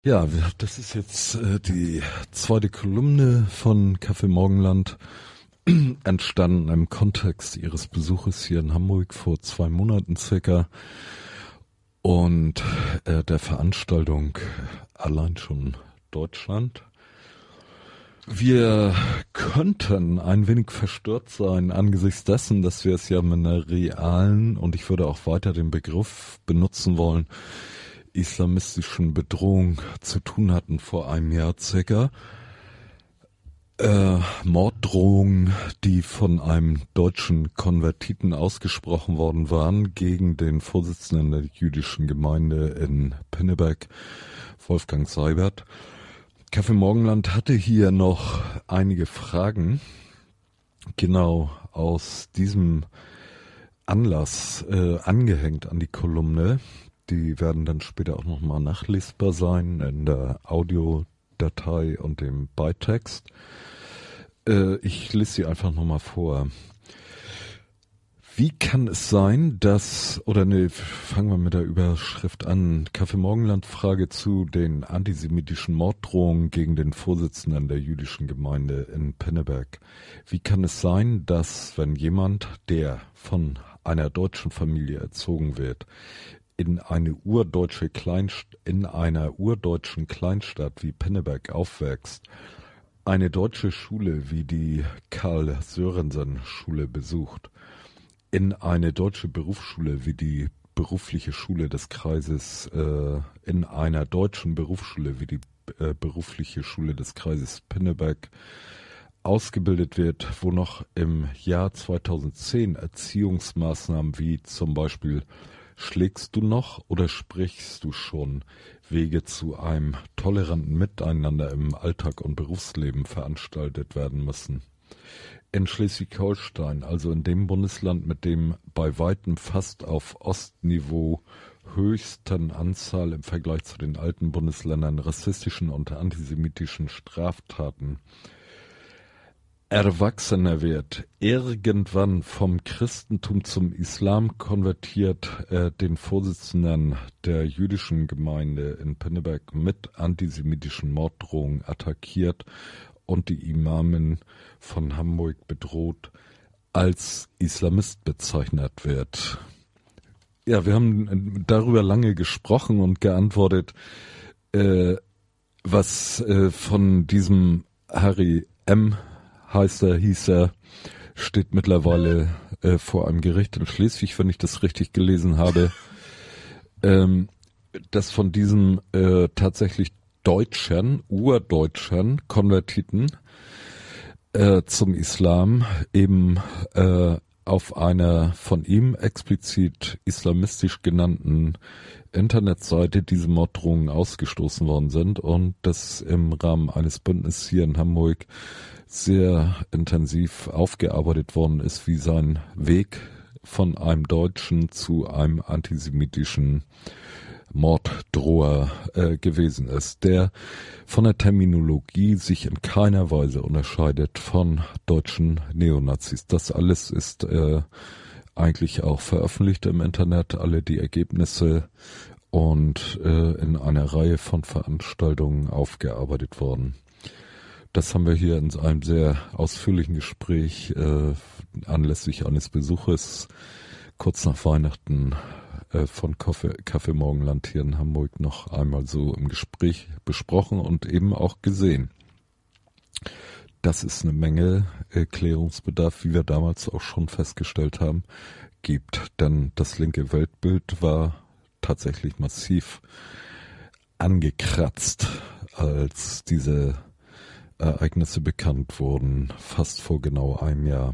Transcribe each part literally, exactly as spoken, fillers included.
Ja, das ist jetzt äh, die zweite Kolumne von Café Morgenland, entstanden im Kontext Ihres Besuches hier in Hamburg vor zwei Monaten circa und äh, der Veranstaltung Allein schon Deutschland. Wir könnten ein wenig verstört sein angesichts dessen, dass wir es ja mit einer realen, und ich würde auch weiter den Begriff benutzen wollen, islamistischen Bedrohung zu tun hatten vor einem Jahr circa. Äh, Morddrohungen, die von einem deutschen Konvertiten ausgesprochen worden waren gegen den Vorsitzenden der jüdischen Gemeinde in Pinneberg, Wolfgang Seibert. Café Morgenland hatte hier noch einige Fragen, genau aus diesem Anlass äh, angehängt an die Kolumne. Die werden dann später auch nochmal nachlesbar sein in der Audiodatei und dem Beitext. Äh, ich lese sie einfach nochmal vor. Wie kann es sein, dass, oder ne, fangen wir mit der Überschrift an. Café Morgenland Frage zu den antisemitischen Morddrohungen gegen den Vorsitzenden der jüdischen Gemeinde in Pinneberg. Wie kann es sein, dass, wenn jemand, der von einer deutschen Familie erzogen wird, in eine urdeutsche Kleinst in einer urdeutschen Kleinstadt wie Pinneberg aufwächst, eine deutsche Schule wie die Karl-Sörensen-Schule besucht, in eine deutsche Berufsschule wie die berufliche Schule des Kreises, äh, in einer deutschen Berufsschule wie die äh, berufliche Schule des Kreises Pinneberg ausgebildet wird, wo noch im Jahr zweitausendzehn Erziehungsmaßnahmen wie zum Beispiel schlägst du noch oder sprichst du schon Wege zu einem toleranten Miteinander im Alltag und Berufsleben veranstaltet werden müssen. In Schleswig-Holstein, also in dem Bundesland mit dem bei weitem fast auf Ostniveau höchsten Anzahl im Vergleich zu den alten Bundesländern rassistischen und antisemitischen Straftaten, Erwachsener wird, irgendwann vom Christentum zum Islam konvertiert, äh, den Vorsitzenden der jüdischen Gemeinde in Pinneberg mit antisemitischen Morddrohungen attackiert und die Imamin von Hamburg bedroht, als Islamist bezeichnet wird. Ja, wir haben darüber lange gesprochen und geantwortet, äh, was äh, von diesem Harry M., heißt er, hieß er, steht mittlerweile äh, vor einem Gericht in Schleswig, wenn ich das richtig gelesen habe, ähm, dass von diesem äh, tatsächlich Deutschen, Urdeutschen Konvertiten äh, zum Islam eben äh, auf einer von ihm explizit islamistisch genannten Internetseite diese Morddrohungen ausgestoßen worden sind und das im Rahmen eines Bündnisses hier in Hamburg sehr intensiv aufgearbeitet worden ist, wie sein Weg von einem Deutschen zu einem antisemitischen Morddroher äh, gewesen ist, der von der Terminologie sich in keiner Weise unterscheidet von deutschen Neonazis. Das alles ist äh, eigentlich auch veröffentlicht im Internet, alle die Ergebnisse und äh, in einer Reihe von Veranstaltungen aufgearbeitet worden. Das haben wir hier in einem sehr ausführlichen Gespräch äh, anlässlich eines Besuches kurz nach Weihnachten äh, von Café, Café Morgenland hier in Hamburg noch einmal so im Gespräch besprochen und eben auch gesehen. Dass es eine Menge Erklärungsbedarf, wie wir damals auch schon festgestellt haben, gibt. Denn das linke Weltbild war tatsächlich massiv angekratzt, als diese Ereignisse bekannt wurden, fast vor genau einem Jahr.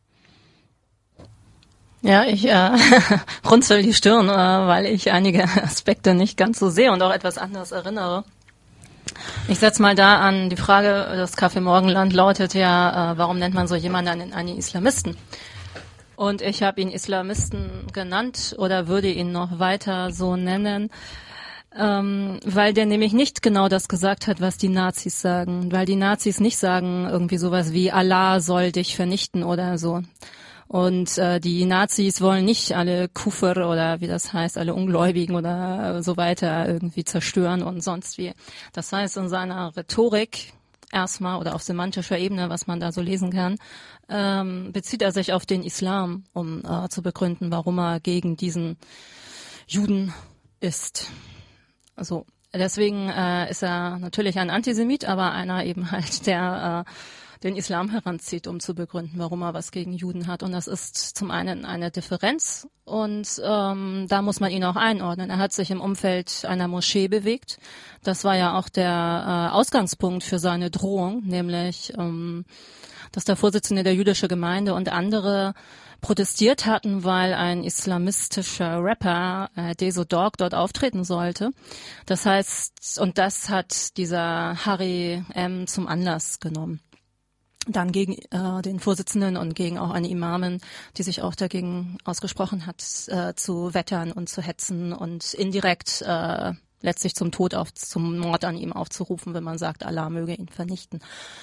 Ja, ich äh, runzel die Stirn, äh, weil ich einige Aspekte nicht ganz so sehe und auch etwas anders erinnere. Ich setze mal da an, die Frage, das Café Morgenland lautet ja, äh, warum nennt man so jemanden einen, einen Islamisten? Und ich habe ihn Islamisten genannt oder würde ihn noch weiter so nennen, Ähm, weil der nämlich nicht genau das gesagt hat, was die Nazis sagen. Weil die Nazis nicht sagen irgendwie sowas wie Allah soll dich vernichten oder so. Und äh, die Nazis wollen nicht alle Kufr oder wie das heißt, alle Ungläubigen oder so weiter irgendwie zerstören und sonst wie. Das heißt, in seiner Rhetorik erstmal oder auf semantischer Ebene, was man da so lesen kann, ähm, bezieht er sich auf den Islam, um äh, zu begründen, warum er gegen diesen Juden ist. Also deswegen äh, ist er natürlich ein Antisemit, aber einer eben halt, der äh, den Islam heranzieht, um zu begründen, warum er was gegen Juden hat. Und das ist zum einen eine Differenz und ähm, da muss man ihn auch einordnen. Er hat sich im Umfeld einer Moschee bewegt. Das war ja auch der äh, Ausgangspunkt für seine Drohung, nämlich ähm, dass der Vorsitzende der jüdischen Gemeinde und andere protestiert hatten, weil ein islamistischer Rapper, äh, Deso Dog, dort auftreten sollte. Das heißt, und das hat dieser Harry M. zum Anlass genommen, dann gegen äh, den Vorsitzenden und gegen auch eine Imamin, die sich auch dagegen ausgesprochen hat, äh, zu wettern und zu hetzen und indirekt äh, letztlich zum Tod auf, zum Mord an ihm aufzurufen, wenn man sagt, Allah möge ihn vernichten.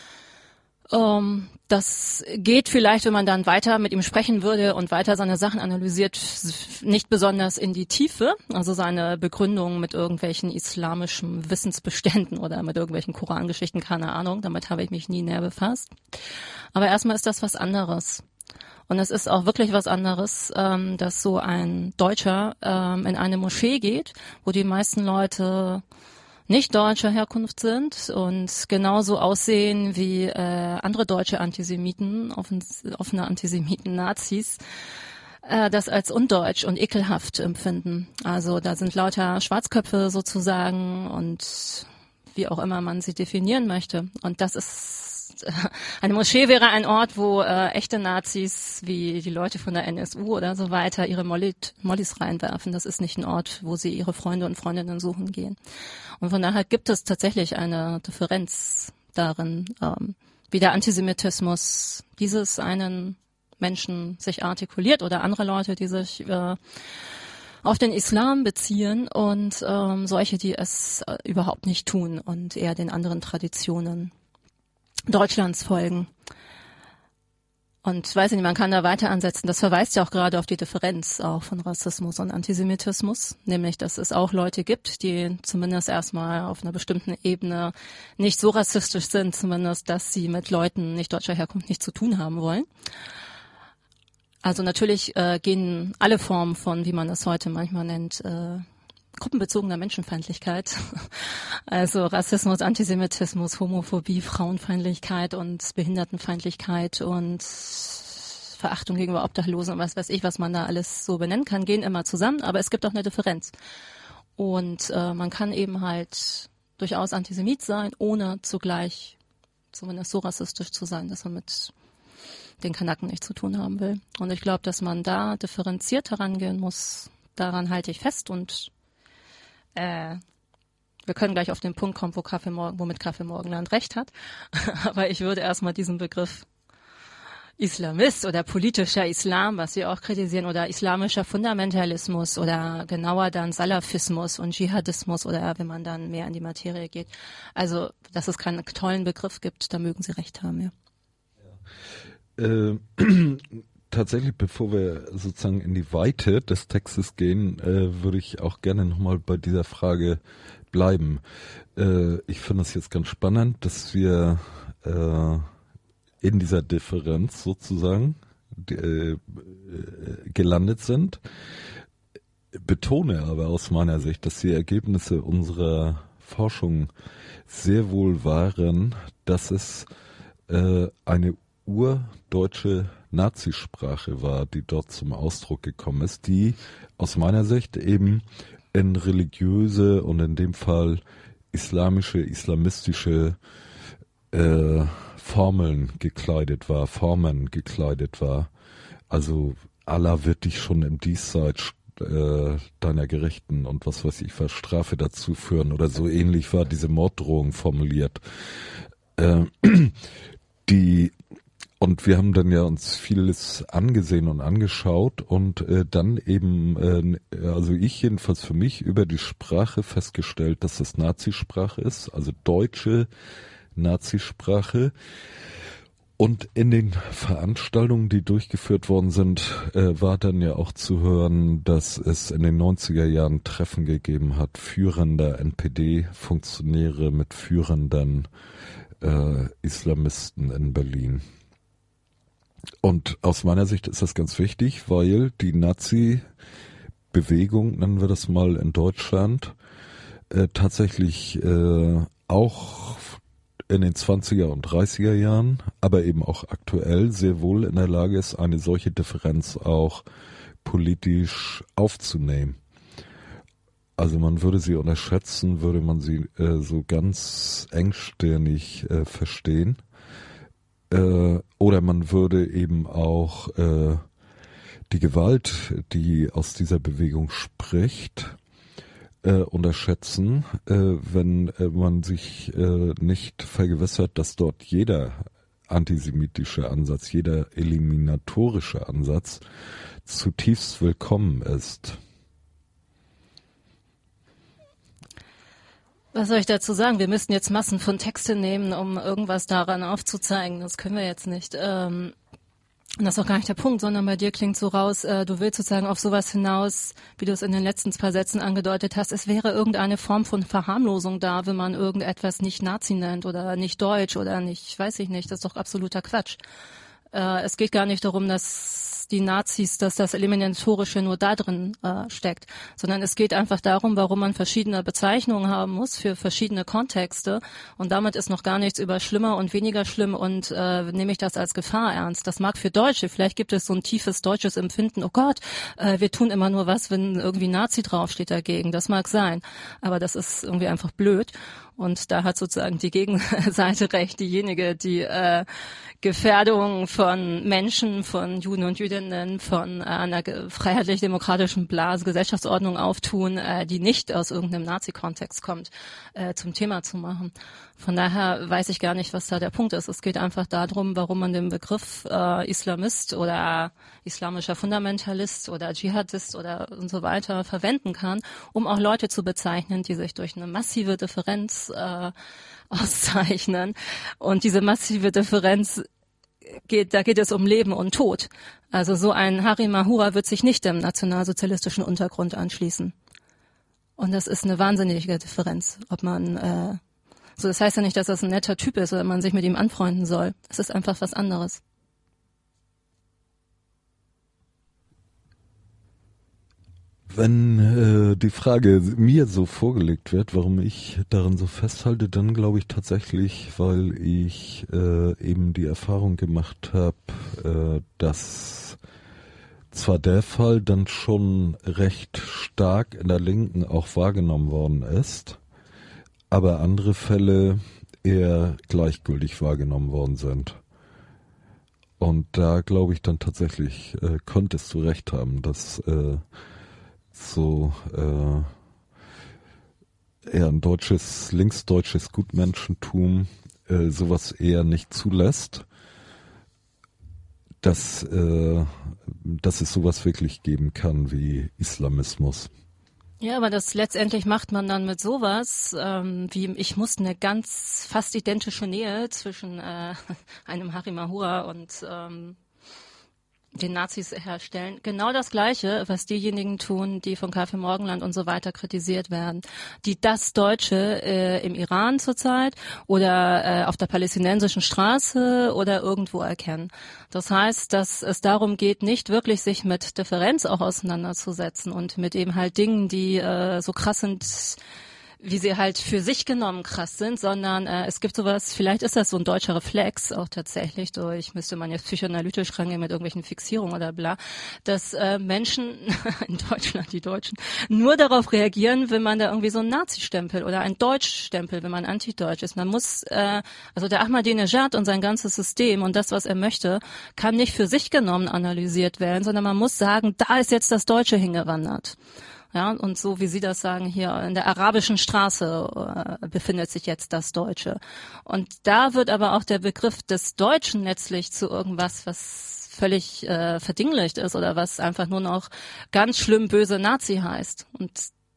Ähm, das geht vielleicht, wenn man dann weiter mit ihm sprechen würde und weiter seine Sachen analysiert, nicht besonders in die Tiefe, also seine Begründung mit irgendwelchen islamischen Wissensbeständen oder mit irgendwelchen Korangeschichten, keine Ahnung, damit habe ich mich nie näher befasst. Aber erstmal ist das was anderes. Und es ist auch wirklich was anderes, ähm, dass so ein Deutscher ähm, in eine Moschee geht, wo die meisten Leute nicht deutscher Herkunft sind und genauso aussehen wie äh, andere deutsche Antisemiten, offen, offene Antisemiten, Nazis, äh, das als undeutsch und ekelhaft empfinden. Also da sind lauter Schwarzköpfe sozusagen und wie auch immer man sie definieren möchte. Und das ist eine Moschee wäre ein Ort, wo äh, echte Nazis wie die Leute von der N S U oder so weiter ihre Mollit, Mollis reinwerfen. Das ist nicht ein Ort, wo sie ihre Freunde und Freundinnen suchen gehen. Und von daher gibt es tatsächlich eine Differenz darin, ähm, wie der Antisemitismus dieses einen Menschen sich artikuliert oder andere Leute, die sich äh, auf den Islam beziehen und ähm, solche, die es äh, überhaupt nicht tun und eher den anderen Traditionen Deutschlands folgen. Und weiß nicht, man kann da weiter ansetzen. Das verweist ja auch gerade auf die Differenz auch von Rassismus und Antisemitismus, nämlich, dass es auch Leute gibt, die zumindest erstmal auf einer bestimmten Ebene nicht so rassistisch sind, zumindest, dass sie mit Leuten nicht deutscher Herkunft nichts zu tun haben wollen. Also natürlich äh, gehen alle Formen von, wie man es heute manchmal nennt, äh, gruppenbezogener Menschenfeindlichkeit, also Rassismus, Antisemitismus, Homophobie, Frauenfeindlichkeit und Behindertenfeindlichkeit und Verachtung gegenüber Obdachlosen und was weiß ich, was man da alles so benennen kann, gehen immer zusammen, aber es gibt auch eine Differenz. Und äh, man kann eben halt durchaus Antisemit sein, ohne zugleich zumindest so rassistisch zu sein, dass man mit den Kanaken nichts zu tun haben will. Und ich glaube, dass man da differenziert herangehen muss. Daran halte ich fest und Äh, wir können gleich auf den Punkt kommen, wo Kaffee Morgen, womit Kaffee Morgenland recht hat. Aber ich würde erstmal diesen Begriff Islamist oder politischer Islam, was wir auch kritisieren, oder islamischer Fundamentalismus oder genauer dann Salafismus und Dschihadismus oder wenn man dann mehr in die Materie geht. Also, dass es keinen tollen Begriff gibt, da mögen Sie recht haben, ja. Ja. Äh, Tatsächlich, bevor wir sozusagen in die Weite des Textes gehen, äh, würde ich auch gerne nochmal bei dieser Frage bleiben. Äh, ich finde es jetzt ganz spannend, dass wir äh, in dieser Differenz sozusagen äh, gelandet sind. Betone aber aus meiner Sicht, dass die Ergebnisse unserer Forschung sehr wohl waren, dass es äh, eine urdeutsche Nazisprache war, die dort zum Ausdruck gekommen ist, die aus meiner Sicht eben in religiöse und in dem Fall islamische, islamistische äh, Formeln gekleidet war, Formen gekleidet war. Also Allah wird dich schon im Diesseits äh, deiner Gerechten und was weiß ich was Strafe dazu führen oder so ähnlich war diese Morddrohung formuliert. Äh, die Und wir haben dann ja uns vieles angesehen und angeschaut und äh, dann eben, äh, also ich jedenfalls für mich über die Sprache festgestellt, dass das Nazisprache ist, also deutsche Nazisprache. Und in den Veranstaltungen, die durchgeführt worden sind, äh, war dann ja auch zu hören, dass es in den neunziger Jahren Treffen gegeben hat, führender N P D-Funktionäre mit führenden äh, Islamisten in Berlin. Und aus meiner Sicht ist das ganz wichtig, weil die Nazi-Bewegung, nennen wir das mal in Deutschland, äh, tatsächlich äh, auch in den zwanziger und dreißiger Jahren, aber eben auch aktuell sehr wohl in der Lage ist, eine solche Differenz auch politisch aufzunehmen. Also man würde sie unterschätzen, würde man sie äh, so ganz engstirnig äh, verstehen. Äh, oder man würde eben auch äh, die Gewalt, die aus dieser Bewegung spricht, Äh, unterschätzen, äh, wenn äh, man sich äh, nicht vergewissert, dass dort jeder antisemitische Ansatz, jeder eliminatorische Ansatz zutiefst willkommen ist. Was soll ich dazu sagen? Wir müssten jetzt Massen von Texte nehmen, um irgendwas daran aufzuzeigen. Das können wir jetzt nicht. Ähm Und das ist auch gar nicht der Punkt, sondern bei dir klingt so raus, äh, du willst sozusagen auf sowas hinaus, wie du es in den letzten paar Sätzen angedeutet hast, es wäre irgendeine Form von Verharmlosung da, wenn man irgendetwas nicht Nazi nennt oder nicht Deutsch oder nicht, weiß ich nicht, das ist doch absoluter Quatsch. Äh, es geht gar nicht darum, dass die Nazis, dass das Eliminatorische nur da drin äh, steckt, sondern es geht einfach darum, warum man verschiedene Bezeichnungen haben muss für verschiedene Kontexte und damit ist noch gar nichts über schlimmer und weniger schlimm und äh, nehme ich das als Gefahr ernst. Das mag für Deutsche, vielleicht gibt es so ein tiefes deutsches Empfinden, oh Gott, äh, wir tun immer nur was, wenn irgendwie Nazi draufsteht dagegen, das mag sein, aber das ist irgendwie einfach blöd. Und da hat sozusagen die Gegenseite recht, diejenige, die äh, Gefährdung von Menschen, von Juden und Jüdinnen, von äh, einer freiheitlich-demokratischen Blase, Gesellschaftsordnung auftun, äh, die nicht aus irgendeinem Nazi-Kontext kommt, äh, zum Thema zu machen. Von daher weiß ich gar nicht, was da der Punkt ist. Es geht einfach darum, warum man den Begriff äh, Islamist oder islamischer Fundamentalist oder Dschihadist oder und so weiter verwenden kann, um auch Leute zu bezeichnen, die sich durch eine massive Differenz äh, auszeichnen. Und diese massive Differenz geht, da geht es um Leben und Tod. Also so ein Hari Mahura wird sich nicht dem nationalsozialistischen Untergrund anschließen. Und das ist eine wahnsinnige Differenz, ob man äh, so, das heißt ja nicht, dass das ein netter Typ ist oder man sich mit ihm anfreunden soll. Es ist einfach was anderes. Wenn äh, die Frage mir so vorgelegt wird, warum ich daran so festhalte, dann glaube ich tatsächlich, weil ich äh, eben die Erfahrung gemacht habe, äh, dass zwar der Fall dann schon recht stark in der Linken auch wahrgenommen worden ist, aber andere Fälle eher gleichgültig wahrgenommen worden sind. Und da glaube ich dann tatsächlich, äh, könntest du recht haben, dass äh, so äh, eher ein deutsches, linksdeutsches Gutmenschentum äh, sowas eher nicht zulässt, dass, äh, dass es sowas wirklich geben kann wie Islamismus. Ja, aber das letztendlich macht man dann mit sowas, ähm, wie ich muss eine ganz fast identische Nähe zwischen äh, einem Hari Mahura und ähm, den Nazis herstellen. Genau das Gleiche, was diejenigen tun, die von Kaffee Morgenland und so weiter kritisiert werden, die das Deutsche äh, im Iran zurzeit oder äh, auf der palästinensischen Straße oder irgendwo erkennen. Das heißt, dass es darum geht, nicht wirklich sich mit Differenz auch auseinanderzusetzen und mit eben halt Dingen, die äh, so krass sind, wie sie halt für sich genommen krass sind, sondern äh, es gibt sowas, vielleicht ist das so ein deutscher Reflex auch tatsächlich, durch müsste man jetzt psychoanalytisch rangehen mit irgendwelchen Fixierungen oder bla, dass äh, Menschen in Deutschland, die Deutschen, nur darauf reagieren, wenn man da irgendwie so einen Nazi-Stempel oder einen Deutsch-Stempel, wenn man antideutsch ist. Man muss, äh, also der Ahmadinejad und sein ganzes System und das, was er möchte, kann nicht für sich genommen analysiert werden, sondern man muss sagen, da ist jetzt das Deutsche hingewandert. Ja, und so wie Sie das sagen, hier in der arabischen Straße äh, befindet sich jetzt das Deutsche. Und da wird aber auch der Begriff des Deutschen letztlich zu irgendwas, was völlig äh, verdinglicht ist oder was einfach nur noch ganz schlimm böse Nazi heißt. Und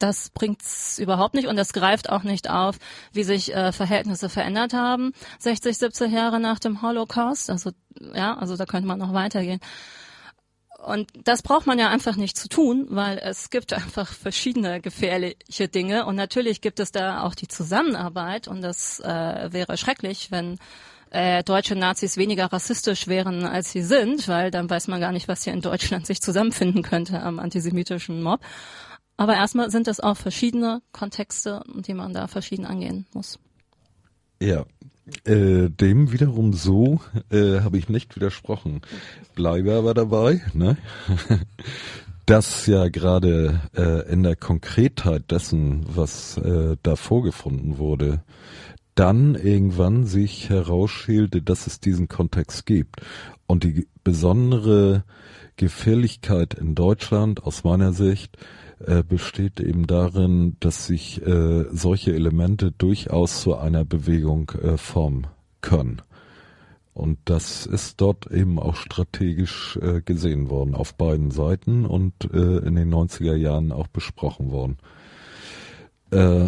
das bringt's überhaupt nicht und das greift auch nicht auf, wie sich äh, Verhältnisse verändert haben, sechzig, siebzig Jahre nach dem Holocaust. Also ja, also da könnte man noch weitergehen. Und das braucht man ja einfach nicht zu tun, weil es gibt einfach verschiedene gefährliche Dinge und natürlich gibt es da auch die Zusammenarbeit und das äh, wäre schrecklich, wenn äh, deutsche Nazis weniger rassistisch wären, als sie sind, weil dann weiß man gar nicht, was hier in Deutschland sich zusammenfinden könnte am antisemitischen Mob. Aber erstmal sind es auch verschiedene Kontexte, die man da verschieden angehen muss. Ja, äh, dem wiederum so äh, habe ich nicht widersprochen. Bleibe aber dabei, ne? dass ja gerade äh, in der Konkretheit dessen, was äh, da vorgefunden wurde, dann irgendwann sich herausschälte, dass es diesen Kontext gibt. Und die besondere Gefährlichkeit in Deutschland aus meiner Sicht äh, besteht eben darin, dass sich äh, solche Elemente durchaus zu einer Bewegung äh, formen können. Und das ist dort eben auch strategisch äh, gesehen worden, auf beiden Seiten und äh, in den neunziger Jahren auch besprochen worden. Äh,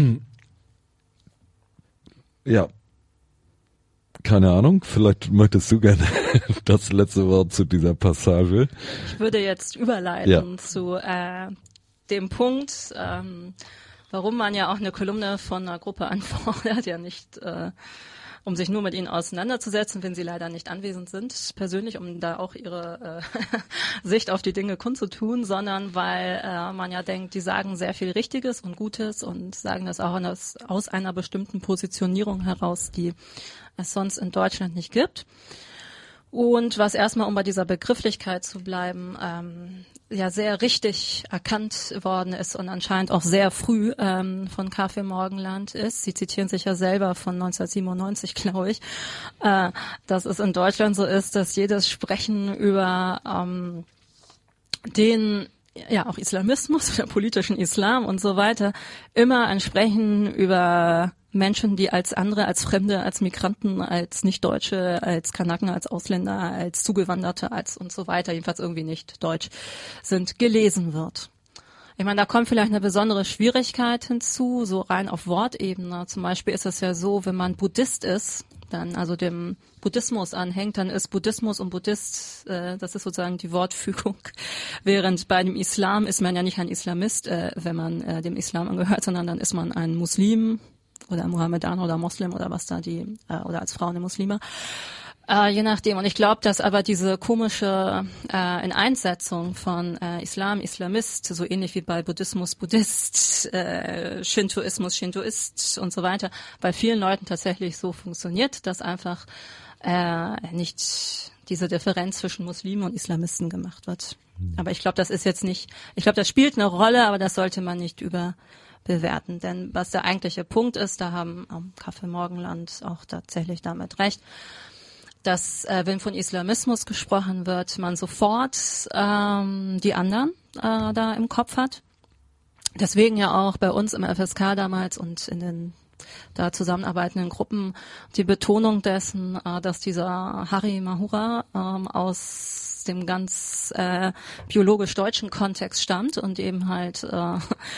ja, keine Ahnung, vielleicht möchtest du gerne das letzte Wort zu dieser Passage. Ich würde jetzt überleiten ja. zu äh, dem Punkt, ähm, warum man ja auch eine Kolumne von einer Gruppe anfordert, ja nicht, äh, um sich nur mit ihnen auseinanderzusetzen, wenn sie leider nicht anwesend sind, persönlich, um da auch ihre äh, Sicht auf die Dinge kundzutun, sondern weil äh, man ja denkt, die sagen sehr viel Richtiges und Gutes und sagen das auch aus, aus einer bestimmten Positionierung heraus, die es sonst in Deutschland nicht gibt. Und was erstmal, um bei dieser Begrifflichkeit zu bleiben, ähm, ja sehr richtig erkannt worden ist und anscheinend auch sehr früh ähm, von Kaffee Morgenland ist. Sie zitieren sich ja selber von neunzehnhundertsiebenundneunzig, glaube ich, äh, dass es in Deutschland so ist, dass jedes Sprechen über ähm, den ja auch Islamismus oder politischen Islam und so weiter immer ein Sprechen über Menschen, die als andere, als Fremde, als Migranten, als Nicht-Deutsche, als Kanaken, als Ausländer, als Zugewanderte, als und so weiter, jedenfalls irgendwie nicht deutsch sind, gelesen wird. Ich meine, da kommt vielleicht eine besondere Schwierigkeit hinzu, so rein auf Wortebene. Zum Beispiel ist es ja so, wenn man Buddhist ist, dann also dem Buddhismus anhängt, dann ist Buddhismus und Buddhist, äh, das ist sozusagen die Wortfügung. Während bei dem Islam ist man ja nicht ein Islamist, äh, wenn man äh, dem Islam angehört, sondern dann ist man ein Muslim oder Mohammedaner oder Moslem oder was da die, äh, oder als Frau eine Muslime. Äh, je nachdem. Und ich glaube, dass aber diese komische äh, Ineinsetzung von äh, Islam, Islamist, so ähnlich wie bei Buddhismus, Buddhist, äh, Shintoismus, Shintoist und so weiter, bei vielen Leuten tatsächlich so funktioniert, dass einfach äh, nicht diese Differenz zwischen Muslimen und Islamisten gemacht wird. Mhm. Aber ich glaube, das ist jetzt nicht, ich glaube, das spielt eine Rolle, aber das sollte man nicht über bewerten. Denn was der eigentliche Punkt ist, da haben am Kaffee Morgenland auch tatsächlich damit recht, dass, äh, wenn von Islamismus gesprochen wird, man sofort ähm, die anderen äh, da im Kopf hat. Deswegen ja auch bei uns im F S K damals und in den da zusammenarbeitenden Gruppen die Betonung dessen, äh, dass dieser Hari Mahura ähm, aus dem ganz äh, biologisch deutschen Kontext stammt und eben halt äh,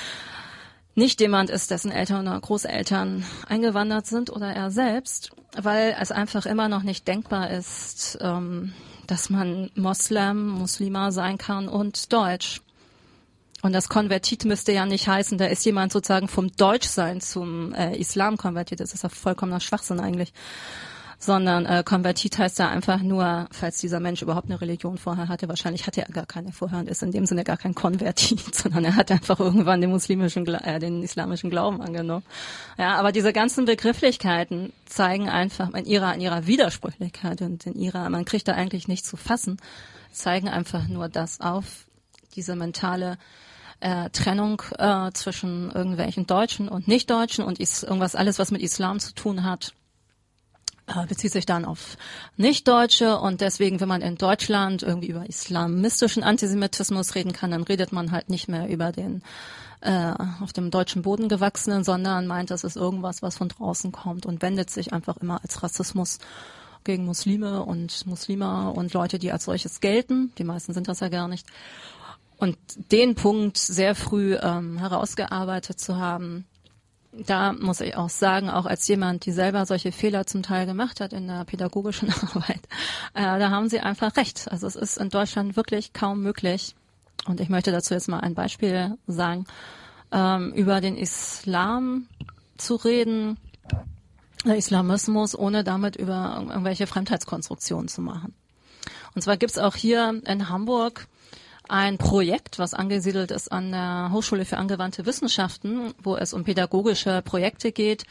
nicht jemand ist, dessen Eltern oder Großeltern eingewandert sind oder er selbst, weil es einfach immer noch nicht denkbar ist, ähm, dass man Moslem, Muslima sein kann und Deutsch. Und das konvertiert müsste ja nicht heißen, da ist jemand sozusagen vom Deutschsein zum äh, Islam konvertiert. Das ist ja vollkommener Schwachsinn eigentlich. Sondern äh, konvertiert heißt ja einfach nur, falls dieser Mensch überhaupt eine Religion vorher hatte, wahrscheinlich hatte er gar keine vorher und ist in dem Sinne gar kein Konvertit, sondern er hat einfach irgendwann den muslimischen, äh, den islamischen Glauben angenommen. Ja, aber diese ganzen Begrifflichkeiten zeigen einfach in ihrer, in ihrer Widersprüchlichkeit und in ihrer, man kriegt da eigentlich nicht zu fassen, zeigen einfach nur das auf, diese mentale äh, Trennung äh, zwischen irgendwelchen Deutschen und Nicht-Deutschen und is- irgendwas, alles, was mit Islam zu tun hat, bezieht sich dann auf Nicht-Deutsche und deswegen, wenn man in Deutschland irgendwie über islamistischen Antisemitismus reden kann, dann redet man halt nicht mehr über den äh, auf dem deutschen Boden gewachsenen, sondern meint, das ist irgendwas, was von draußen kommt und wendet sich einfach immer als Rassismus gegen Muslime und Muslime und Leute, die als solches gelten. Die meisten sind das ja gar nicht. und den Punkt sehr früh ähm, herausgearbeitet zu haben, da muss ich auch sagen, auch als jemand, die selber solche Fehler zum Teil gemacht hat in der pädagogischen Arbeit, äh, da haben Sie einfach recht. Also es ist in Deutschland wirklich kaum möglich. Und ich möchte dazu jetzt mal ein Beispiel sagen, ähm, über den Islam zu reden, der Islamismus, ohne damit über irgendwelche Fremdheitskonstruktionen zu machen. Und zwar gibt's auch hier in Hamburg ein Projekt, was angesiedelt ist an der Hochschule für angewandte Wissenschaften, wo es um pädagogische Projekte geht,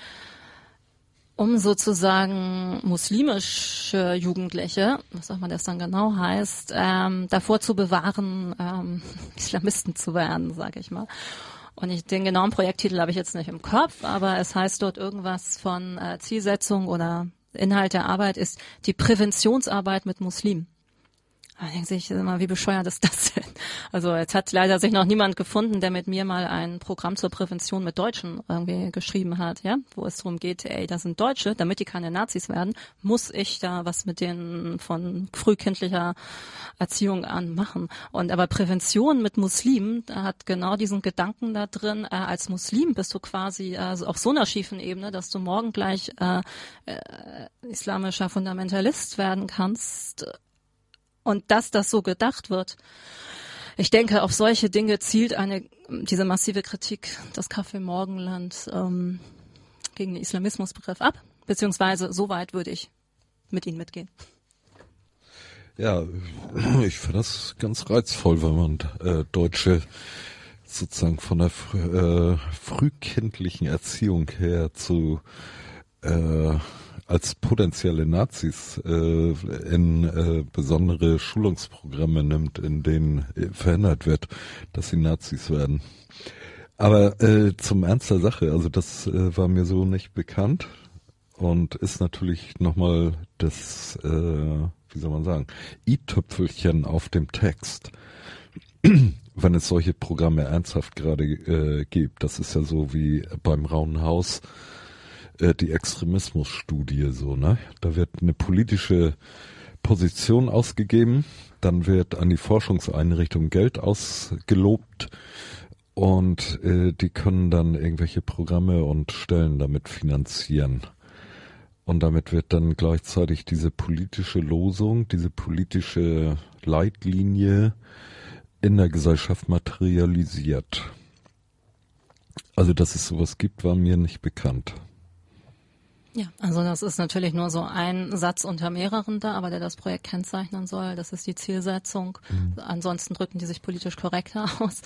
um sozusagen muslimische Jugendliche, was auch immer das dann genau heißt, ähm, davor zu bewahren, ähm, Islamisten zu werden, sage ich mal. Und ich, den genauen Projekttitel habe ich jetzt nicht im Kopf, aber es heißt dort irgendwas von äh, Zielsetzung oder Inhalt der Arbeit ist die Präventionsarbeit mit Muslimen. Da denkt sich immer, wie bescheuert ist das denn? Also jetzt hat leider sich noch niemand gefunden, der mit mir mal ein Programm zur Prävention mit Deutschen irgendwie geschrieben hat, ja, wo es darum geht, ey, das sind Deutsche, damit die keine Nazis werden, muss ich da was mit denen von frühkindlicher Erziehung an machen. Und aber Prävention mit Muslimen, da hat genau diesen Gedanken da drin, äh, als Muslim bist du quasi äh, auf so einer schiefen Ebene, dass du morgen gleich äh, äh, islamischer Fundamentalist werden kannst. Und dass das so gedacht wird. Ich denke, auf solche Dinge zielt eine diese massive Kritik des Café Morgenland ähm, gegen den Islamismusbegriff ab. Beziehungsweise so weit würde ich mit Ihnen mitgehen. Ja, ich finde das ganz reizvoll, wenn man äh, Deutsche sozusagen von der fr- äh, frühkindlichen Erziehung her zu äh, als potenzielle Nazis äh, in äh, besondere Schulungsprogramme nimmt, in denen äh, verhindert wird, dass sie Nazis werden. Aber äh, zum Ernst der Sache, also das äh, war mir so nicht bekannt und ist natürlich nochmal das, äh, wie soll man sagen, i-Tüpfelchen auf dem Text, wenn es solche Programme ernsthaft gerade äh, gibt. Das ist ja so wie beim Rauen Haus die Extremismusstudie so, ne? Da wird eine politische Position ausgegeben, dann wird an die Forschungseinrichtung Geld ausgelobt und äh, die können dann irgendwelche Programme und Stellen damit finanzieren. Und damit wird dann gleichzeitig diese politische Losung, diese politische Leitlinie in der Gesellschaft materialisiert. Also, dass es sowas gibt, war mir nicht bekannt. Ja, also das ist natürlich nur so ein Satz unter mehreren da, aber der das Projekt kennzeichnen soll. Das ist die Zielsetzung. Mhm. Ansonsten drücken die sich politisch korrekter aus.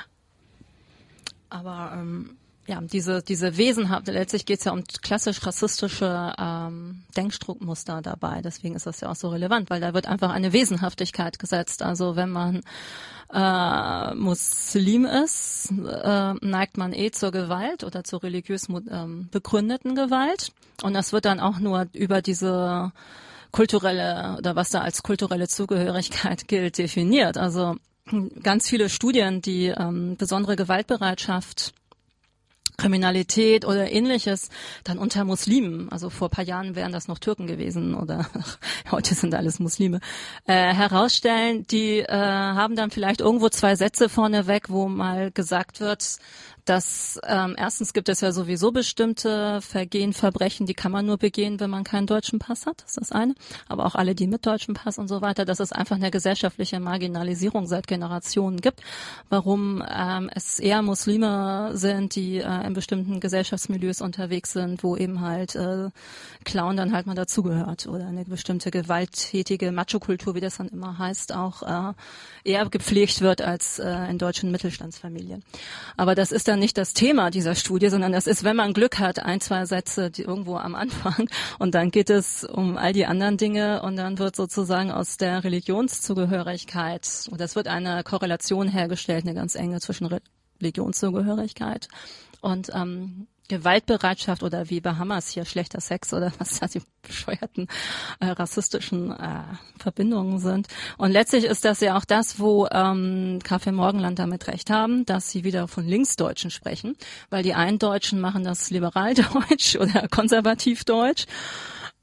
Aber ähm, ja, diese diese Wesenhaft, letztlich geht es ja um klassisch rassistische ähm, Denkstrukturmuster dabei. Deswegen ist das ja auch so relevant, weil da wird einfach eine Wesenhaftigkeit gesetzt. Also wenn man äh, Muslim ist, äh, neigt man eh zur Gewalt oder zur religiös ähm, begründeten Gewalt. Und das wird dann auch nur über diese kulturelle oder was da als kulturelle Zugehörigkeit gilt, definiert. Also ganz viele Studien, die ähm, besondere Gewaltbereitschaft, Kriminalität oder Ähnliches dann unter Muslimen, also vor ein paar Jahren wären das noch Türken gewesen oder heute sind alles Muslime, äh, herausstellen, die äh, haben dann vielleicht irgendwo zwei Sätze vorneweg, wo mal gesagt wird, dass ähm, erstens gibt es ja sowieso bestimmte Vergehen, Verbrechen, die kann man nur begehen, wenn man keinen deutschen Pass hat, das ist das eine. Aber auch alle, die mit deutschem Pass und so weiter, dass es einfach eine gesellschaftliche Marginalisierung seit Generationen gibt, warum ähm, es eher Muslime sind, die äh, in bestimmten Gesellschaftsmilieus unterwegs sind, wo eben halt äh, Clown dann halt mal dazugehört oder eine bestimmte gewalttätige Macho-Kultur, wie das dann immer heißt, auch äh, eher gepflegt wird als äh, in deutschen Mittelstandsfamilien. Aber das ist dann nicht das Thema dieser Studie, sondern das ist, wenn man Glück hat, ein, zwei Sätze die irgendwo am Anfang und dann geht es um all die anderen Dinge und dann wird sozusagen aus der Religionszugehörigkeit, und das wird eine Korrelation hergestellt, eine ganz enge zwischen Religionszugehörigkeit und ähm, Gewaltbereitschaft oder wie bei Hamas hier schlechter Sex oder was da die bescheuerten äh, rassistischen äh, Verbindungen sind. Und letztlich ist das ja auch das, wo ähm, Café Morgenland damit recht haben, dass sie wieder von Linksdeutschen sprechen, weil die einen Deutschen machen das Liberaldeutsch oder Konservativdeutsch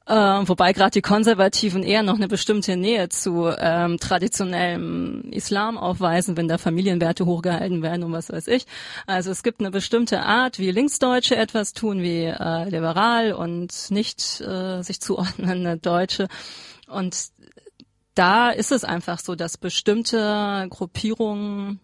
Äh, wobei gerade die Konservativen eher noch eine bestimmte Nähe zu ähm, traditionellem Islam aufweisen, wenn da Familienwerte hochgehalten werden und was weiß ich. Also es gibt eine bestimmte Art, wie Linksdeutsche etwas tun, wie äh, liberal und nicht äh, sich zuordnende Deutsche. Und da ist es einfach so, dass bestimmte Gruppierungen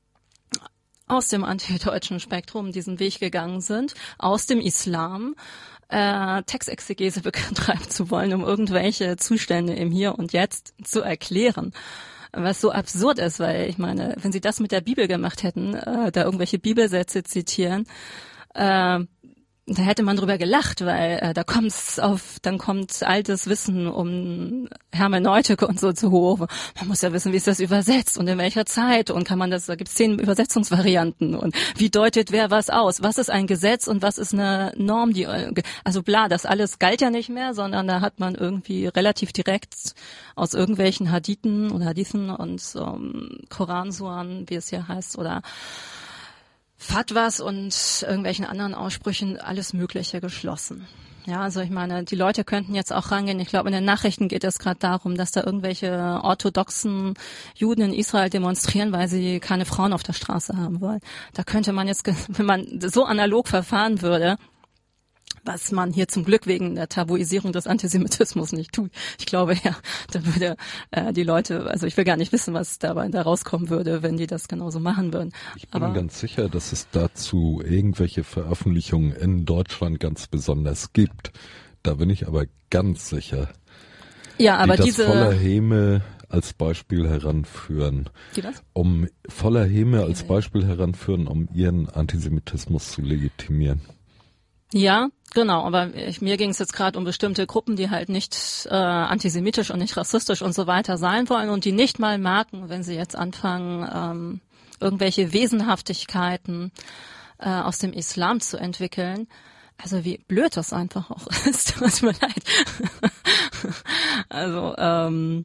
aus dem antideutschen Spektrum diesen Weg gegangen sind, aus dem Islam, äh, Textexegese betreiben zu wollen, um irgendwelche Zustände im Hier und Jetzt zu erklären. Was so absurd ist, weil ich meine, wenn sie das mit der Bibel gemacht hätten, äh, da irgendwelche Bibelsätze zitieren, äh, da hätte man drüber gelacht, weil äh, da kommt's auf, dann kommt altes Wissen um Hermeneutik und so zu hoch. Man muss ja wissen, wie ist das übersetzt und in welcher Zeit und kann man das, da gibt's zehn Übersetzungsvarianten und wie deutet wer was aus? Was ist ein Gesetz und was ist eine Norm, die, also bla, das alles galt ja nicht mehr, sondern da hat man irgendwie relativ direkt aus irgendwelchen Hadithen oder Hadithen und ähm, Koransuren, wie es hier heißt, oder Fatwas und irgendwelchen anderen Aussprüchen alles Mögliche geschlossen. Ja, also ich meine, die Leute könnten jetzt auch rangehen. Ich glaube, in den Nachrichten geht es gerade darum, dass da irgendwelche orthodoxen Juden in Israel demonstrieren, weil sie keine Frauen auf der Straße haben wollen. Da könnte man jetzt, wenn man so analog verfahren würde, was man hier zum Glück wegen der Tabuisierung des Antisemitismus nicht tut. Ich glaube, ja, da würde äh, die Leute, also ich will gar nicht wissen, was dabei da rauskommen würde, wenn die das genauso machen würden. Ich bin Aber ganz sicher, dass es dazu irgendwelche Veröffentlichungen in Deutschland ganz besonders gibt. Da bin ich aber ganz sicher, ja, aber die das diese voller Häme als Beispiel heranführen, die das? um voller Häme als Beispiel heranführen, um ihren Antisemitismus zu legitimieren. Ja, genau, aber ich, mir ging es jetzt gerade um bestimmte Gruppen, die halt nicht äh, antisemitisch und nicht rassistisch und so weiter sein wollen und die nicht mal merken, wenn sie jetzt anfangen, ähm, irgendwelche Wesenhaftigkeiten äh, aus dem Islam zu entwickeln. Also wie blöd das einfach auch ist, tut mir leid. Also ähm,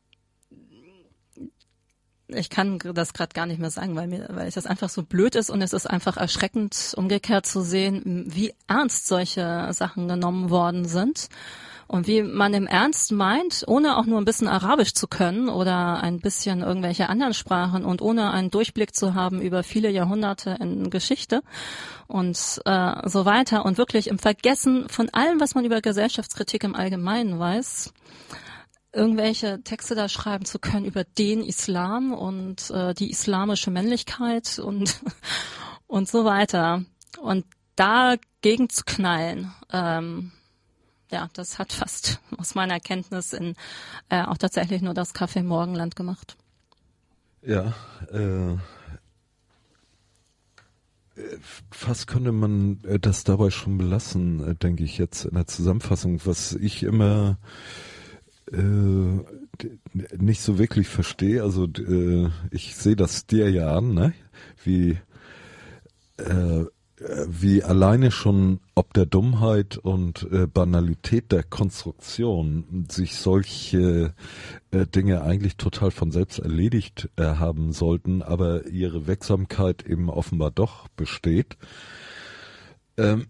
ich kann das gerade gar nicht mehr sagen, weil mir, weil es das einfach so blöd ist und es ist einfach erschreckend, umgekehrt zu sehen, wie ernst solche Sachen genommen worden sind und wie man im Ernst meint, ohne auch nur ein bisschen Arabisch zu können oder ein bisschen irgendwelche anderen Sprachen und ohne einen Durchblick zu haben über viele Jahrhunderte in Geschichte und äh, so weiter und wirklich im Vergessen von allem, was man über Gesellschaftskritik im Allgemeinen weiß, irgendwelche Texte da schreiben zu können über den Islam und äh, die islamische Männlichkeit und und so weiter. Und dagegen zu knallen, ähm, ja, das hat fast aus meiner Kenntnis in äh, auch tatsächlich nur das Café Morgenland gemacht. Ja, äh, fast könnte man das dabei schon belassen, denke ich jetzt in der Zusammenfassung. Was ich immer Äh, nicht so wirklich verstehe, also äh, ich sehe das dir ja an, ne? Wie äh, wie alleine schon ob der Dummheit und äh, Banalität der Konstruktion sich solche äh, Dinge eigentlich total von selbst erledigt äh, haben sollten, aber ihre Wirksamkeit eben offenbar doch besteht. Ähm,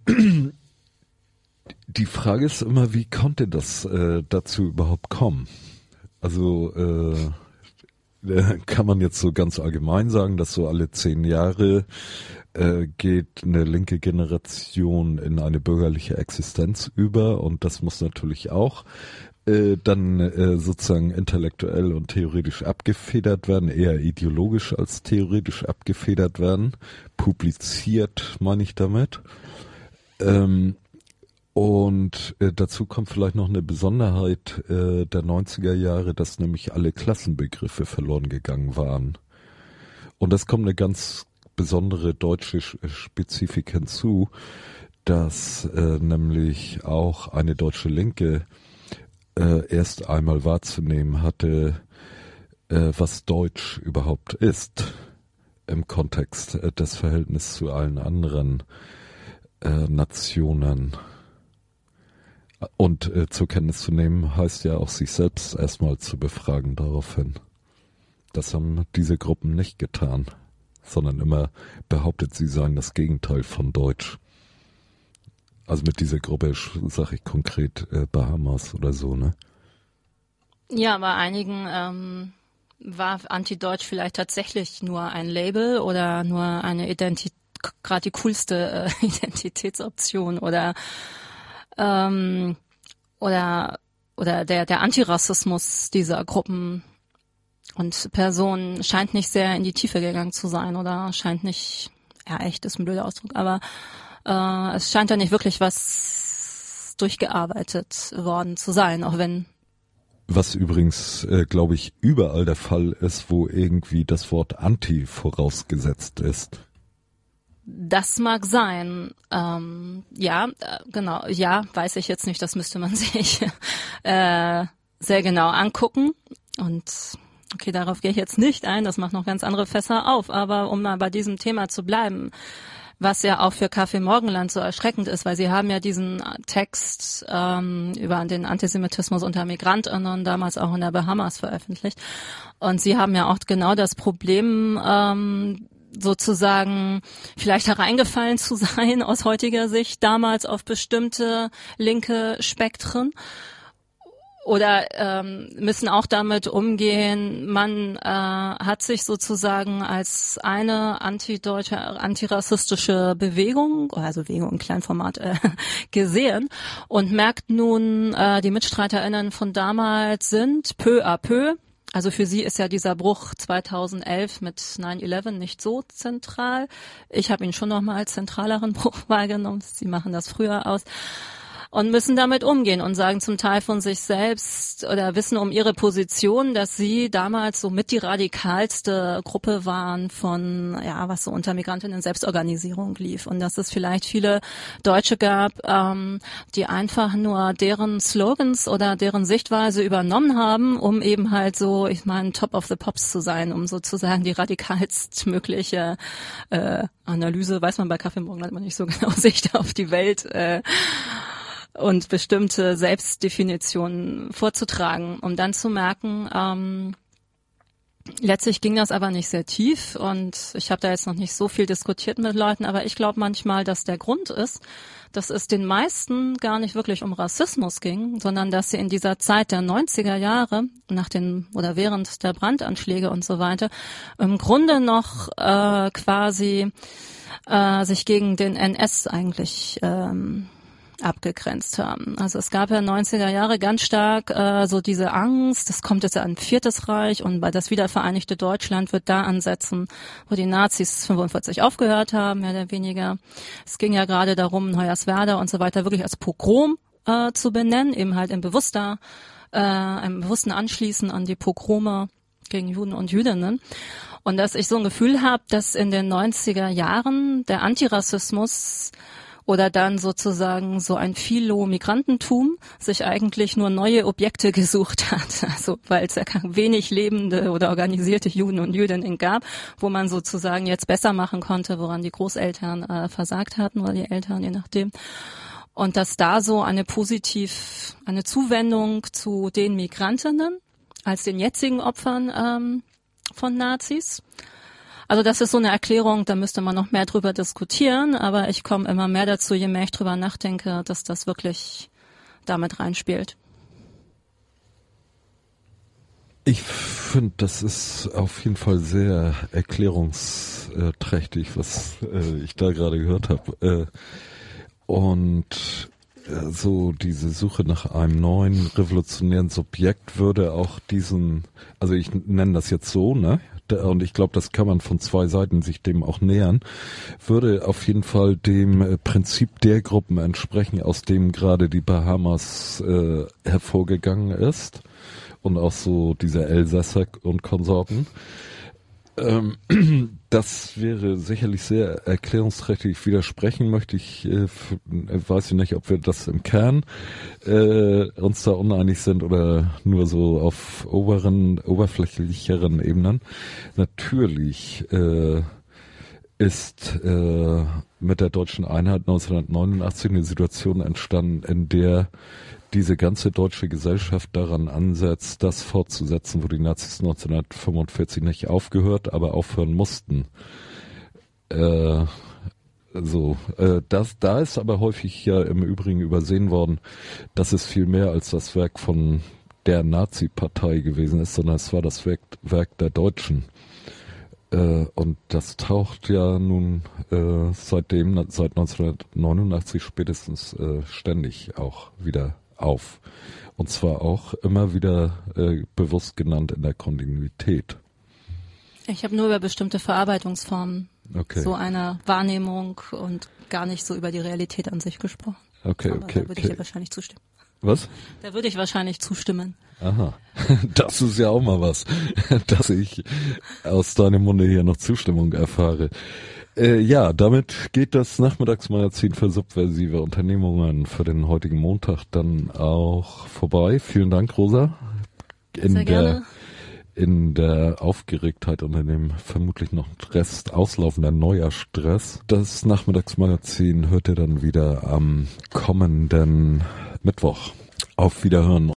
Die Frage ist immer, wie konnte das äh, dazu überhaupt kommen? Also äh, kann man jetzt so ganz allgemein sagen, dass so alle zehn Jahre äh, geht eine linke Generation in eine bürgerliche Existenz über und das muss natürlich auch äh, dann äh, sozusagen intellektuell und theoretisch abgefedert werden, eher ideologisch als theoretisch abgefedert werden. Publiziert meine ich damit. Ähm, Und äh, dazu kommt vielleicht noch eine Besonderheit äh, der neunziger Jahre, dass nämlich alle Klassenbegriffe verloren gegangen waren. Und das kommt eine ganz besondere deutsche Spezifik hinzu, dass äh, nämlich auch eine deutsche Linke äh, erst einmal wahrzunehmen hatte, äh, was Deutsch überhaupt ist im Kontext äh, des Verhältnisses zu allen anderen äh, Nationen. Und äh, zur Kenntnis zu nehmen, heißt ja auch, sich selbst erstmal zu befragen daraufhin. Das haben diese Gruppen nicht getan, sondern immer behauptet, sie seien das Gegenteil von Deutsch. Also mit dieser Gruppe sage ich konkret äh, Bahamas oder so, ne? Ja, bei einigen ähm, war Anti-Deutsch vielleicht tatsächlich nur ein Label oder nur eine Identität, gerade die coolste äh, Identitätsoption oder ähm, oder oder der der Antirassismus dieser Gruppen und Personen scheint nicht sehr in die Tiefe gegangen zu sein oder scheint nicht, ja echt ist ein blöder Ausdruck, aber äh, es scheint ja nicht wirklich was durchgearbeitet worden zu sein, auch wenn Was übrigens, äh, glaube ich, überall der Fall ist, wo irgendwie das Wort Anti vorausgesetzt ist. Das mag sein. Ähm, ja, äh, genau. Ja, weiß ich jetzt nicht. Das müsste man sich äh, sehr genau angucken. Und okay, darauf gehe ich jetzt nicht ein. Das macht noch ganz andere Fässer auf. Aber um mal bei diesem Thema zu bleiben, was ja auch für Café Morgenland so erschreckend ist, weil sie haben ja diesen Text ähm, über den Antisemitismus unter MigrantInnen damals auch in der Bahamas veröffentlicht. Und sie haben ja auch genau das Problem, ähm, sozusagen vielleicht hereingefallen zu sein aus heutiger Sicht damals auf bestimmte linke Spektren. Oder ähm, müssen auch damit umgehen, man äh, hat sich sozusagen als eine antideutsche, antirassistische Bewegung, also Bewegung im Kleinformat, äh, gesehen und merkt nun, äh, die MitstreiterInnen von damals sind peu à peu, also für sie ist ja dieser Bruch zweitausendelf mit nine eleven nicht so zentral. Ich habe ihn schon nochmal als zentraleren Bruch wahrgenommen, sie machen das früher aus. Und müssen damit umgehen und sagen zum Teil von sich selbst oder wissen um ihre Position, dass sie damals so mit die radikalste Gruppe waren von, ja, was so unter Migrantinnen Selbstorganisierung lief und dass es vielleicht viele Deutsche gab, ähm, die einfach nur deren Slogans oder deren Sichtweise übernommen haben, um eben halt so, ich meine, Top of the Pops zu sein, um sozusagen die radikalstmögliche äh, Analyse, weiß man bei Café Morgenland immer nicht so genau, Sicht auf die Welt äh, und bestimmte Selbstdefinitionen vorzutragen, um dann zu merken, ähm, letztlich ging das aber nicht sehr tief und ich habe da jetzt noch nicht so viel diskutiert mit Leuten, aber ich glaube manchmal, dass der Grund ist, dass es den meisten gar nicht wirklich um Rassismus ging, sondern dass sie in dieser Zeit der neunziger Jahre, nach den oder während der Brandanschläge und so weiter, im Grunde noch äh, quasi äh, sich gegen den N S eigentlich ähm, abgegrenzt haben. Also es gab ja neunziger Jahre ganz stark äh, so diese Angst, das kommt jetzt ja ein viertes Reich und bei das wiedervereinigte Deutschland wird da ansetzen, wo die Nazis fünfundvierzig aufgehört haben, mehr oder weniger. Es ging ja gerade darum, Hoyerswerda und so weiter wirklich als Pogrom äh, zu benennen, eben halt im bewusster, äh, im bewussten Anschließen an die Pogrome gegen Juden und Jüdinnen. Und dass ich so ein Gefühl habe, dass in den neunziger Jahren der Antirassismus oder dann sozusagen so ein Philo-Migrantentum sich eigentlich nur neue Objekte gesucht hat, also weil es ja wenig lebende oder organisierte Juden und Jüdinnen gab, wo man sozusagen jetzt besser machen konnte, woran die Großeltern äh, versagt hatten oder die Eltern, je nachdem. Und dass da so eine positiv, eine Zuwendung zu den Migrantinnen als den jetzigen Opfern ähm, von Nazis. Also das ist so eine Erklärung, da müsste man noch mehr drüber diskutieren, aber ich komme immer mehr dazu, je mehr ich drüber nachdenke, dass das wirklich damit reinspielt. Ich finde, das ist auf jeden Fall sehr erklärungsträchtig, was äh, ich da gerade gehört habe. Äh, und äh, so diese Suche nach einem neuen revolutionären Subjekt würde auch diesen, also ich nenne das jetzt so, ne? Und ich glaube, das kann man von zwei Seiten sich dem auch nähern, würde auf jeden Fall dem Prinzip der Gruppen entsprechen, aus dem gerade die Bahamas äh, hervorgegangen ist und auch so dieser Elsässer und Konsorten. Ähm, das wäre sicherlich sehr erklärungsträchtig. Widersprechen möchte ich, äh, weiß ich nicht, ob wir das im Kern äh, uns da uneinig sind oder nur so auf oberen, oberflächlicheren Ebenen. Natürlich äh, ist äh, mit der deutschen Einheit neunzehnhundertneunundachtzig eine Situation entstanden, in der diese ganze deutsche Gesellschaft daran ansetzt, das fortzusetzen, wo die Nazis neunzehnhundertfünfundvierzig nicht aufgehört, aber aufhören mussten. Äh, so. Äh, das, da ist aber häufig ja im Übrigen übersehen worden, dass es viel mehr als das Werk von der Nazi-Partei gewesen ist, sondern es war das Werk, Werk der Deutschen. Äh, und das taucht ja nun äh, seitdem, seit neunzehnhundertneunundachtzig spätestens äh, ständig auch wieder auf. Und zwar auch immer wieder äh, bewusst genannt in der Kontinuität. Ich habe nur über bestimmte Verarbeitungsformen okay. so einer Wahrnehmung und gar nicht so über die Realität an sich gesprochen. Okay, Aber okay, da würde okay. ich dir wahrscheinlich zustimmen. Was? Da würde ich wahrscheinlich zustimmen. Aha, das ist ja auch mal was, dass ich aus deinem Munde hier noch Zustimmung erfahre. Äh, ja, damit geht das Nachmittagsmagazin für subversive Unternehmungen für den heutigen Montag dann auch vorbei. Vielen Dank, Rosa. In Sehr gerne. Der, in der Aufgeregtheit und in dem vermutlich noch Rest auslaufender neuer Stress. Das Nachmittagsmagazin hört ihr dann wieder am kommenden Mittwoch. Auf Wiederhören.